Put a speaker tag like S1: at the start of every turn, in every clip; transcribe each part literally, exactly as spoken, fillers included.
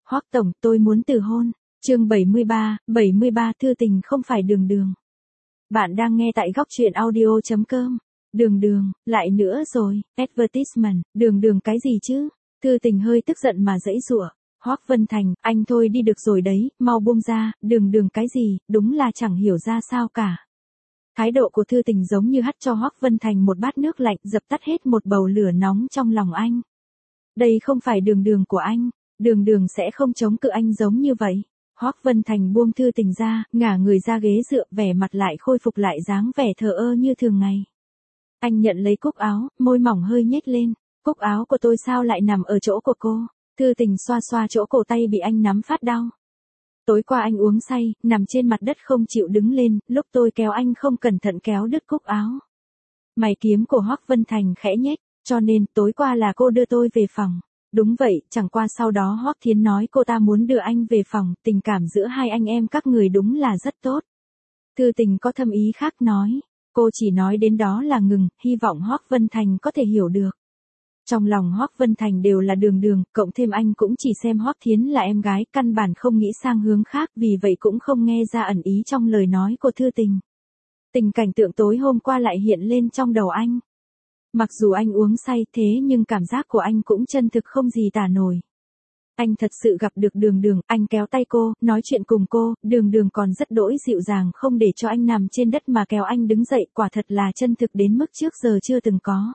S1: Hoắc tổng, tôi muốn từ hôn. Chương bảy mươi ba, bảy mươi ba Thư tình không phải Đường Đường. Bạn đang nghe tại góc truyện audio chấm com. Đường Đường, lại nữa rồi, advertisement, Đường Đường cái gì chứ? Thư tình hơi tức giận mà giãy giụa. Hoắc Vân Thành, anh thôi đi được rồi đấy, mau buông ra, Đường Đường cái gì, đúng là chẳng hiểu ra sao cả. Thái độ của Thư tình giống như hắt cho Hoắc Vân Thành một bát nước lạnh, dập tắt hết một bầu lửa nóng trong lòng anh. Đây không phải Đường Đường của anh, Đường Đường sẽ không chống cự anh giống như vậy. Hoắc Vân Thành buông Thư tình ra, ngả người ra ghế dựa, vẻ mặt lại khôi phục lại dáng vẻ thờ ơ như thường ngày. Anh nhận lấy cúc áo, môi mỏng hơi nhếch lên. Cúc áo của tôi sao lại nằm ở chỗ của cô? Thư tình xoa xoa chỗ cổ tay bị anh nắm phát đau. Tối qua anh uống say, nằm trên mặt đất không chịu đứng lên, lúc tôi kéo anh không cẩn thận kéo đứt cúc áo. Mày kiếm của Hoắc Vân Thành khẽ nhếch, cho nên tối qua là cô đưa tôi về phòng. Đúng vậy, chẳng qua sau đó Hoắc Thiến nói cô ta muốn đưa anh về phòng, tình cảm giữa hai anh em các người đúng là rất tốt. Thư tình có thâm ý khác nói, cô chỉ nói đến đó là ngừng, hy vọng Hoắc Vân Thành có thể hiểu được. Trong lòng Hoắc Vân Thành đều là Đường Đường, cộng thêm anh cũng chỉ xem Hoắc Thiến là em gái, căn bản không nghĩ sang hướng khác, vì vậy cũng không nghe ra ẩn ý trong lời nói của Thư tình. Tình cảnh tượng tối hôm qua lại hiện lên trong đầu anh. Mặc dù anh uống say thế nhưng cảm giác của anh cũng chân thực không gì tả nổi. Anh thật sự gặp được Đường Đường, anh kéo tay cô, nói chuyện cùng cô, Đường Đường còn rất đỗi dịu dàng không để cho anh nằm trên đất mà kéo anh đứng dậy, quả thật là chân thực đến mức trước giờ chưa từng có.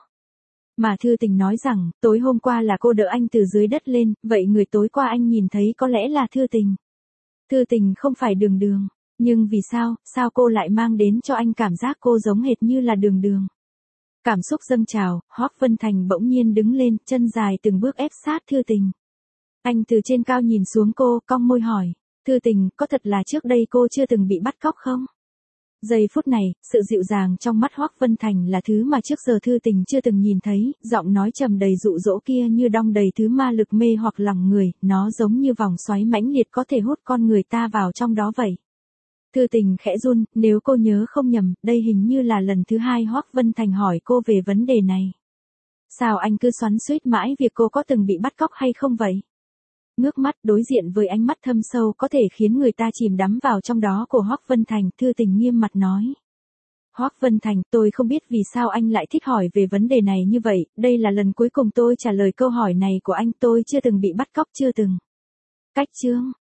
S1: Mà Thư tình nói rằng, tối hôm qua là cô đỡ anh từ dưới đất lên, vậy người tối qua anh nhìn thấy có lẽ là Thư tình. Thư tình không phải Đường Đường, nhưng vì sao, sao cô lại mang đến cho anh cảm giác cô giống hệt như là Đường Đường? Cảm xúc dâng trào, Hoắc Vân Thành bỗng nhiên đứng lên, chân dài từng bước ép sát Thư tình. Anh từ trên cao nhìn xuống cô, cong môi hỏi, Thư tình, có thật là trước đây cô chưa từng bị bắt cóc không? Giây phút này, sự dịu dàng trong mắt Hoắc Vân Thành là thứ mà trước giờ Thư tình chưa từng nhìn thấy, giọng nói trầm đầy dụ dỗ kia như đong đầy thứ ma lực mê hoặc lòng người, nó giống như vòng xoáy mãnh liệt có thể hút con người ta vào trong đó vậy. Thư tình khẽ run, nếu cô nhớ không nhầm, đây hình như là lần thứ hai Hoắc Vân Thành hỏi cô về vấn đề này. Sao anh cứ xoắn xuýt mãi việc cô có từng bị bắt cóc hay không vậy? Ngước mắt đối diện với ánh mắt thâm sâu có thể khiến người ta chìm đắm vào trong đó của Hoắc Vân Thành, Thư tình nghiêm mặt nói. Hoắc Vân Thành, tôi không biết vì sao anh lại thích hỏi về vấn đề này như vậy, đây là lần cuối cùng tôi trả lời câu hỏi này của anh, tôi chưa từng bị bắt cóc, chưa từng. Cách chương.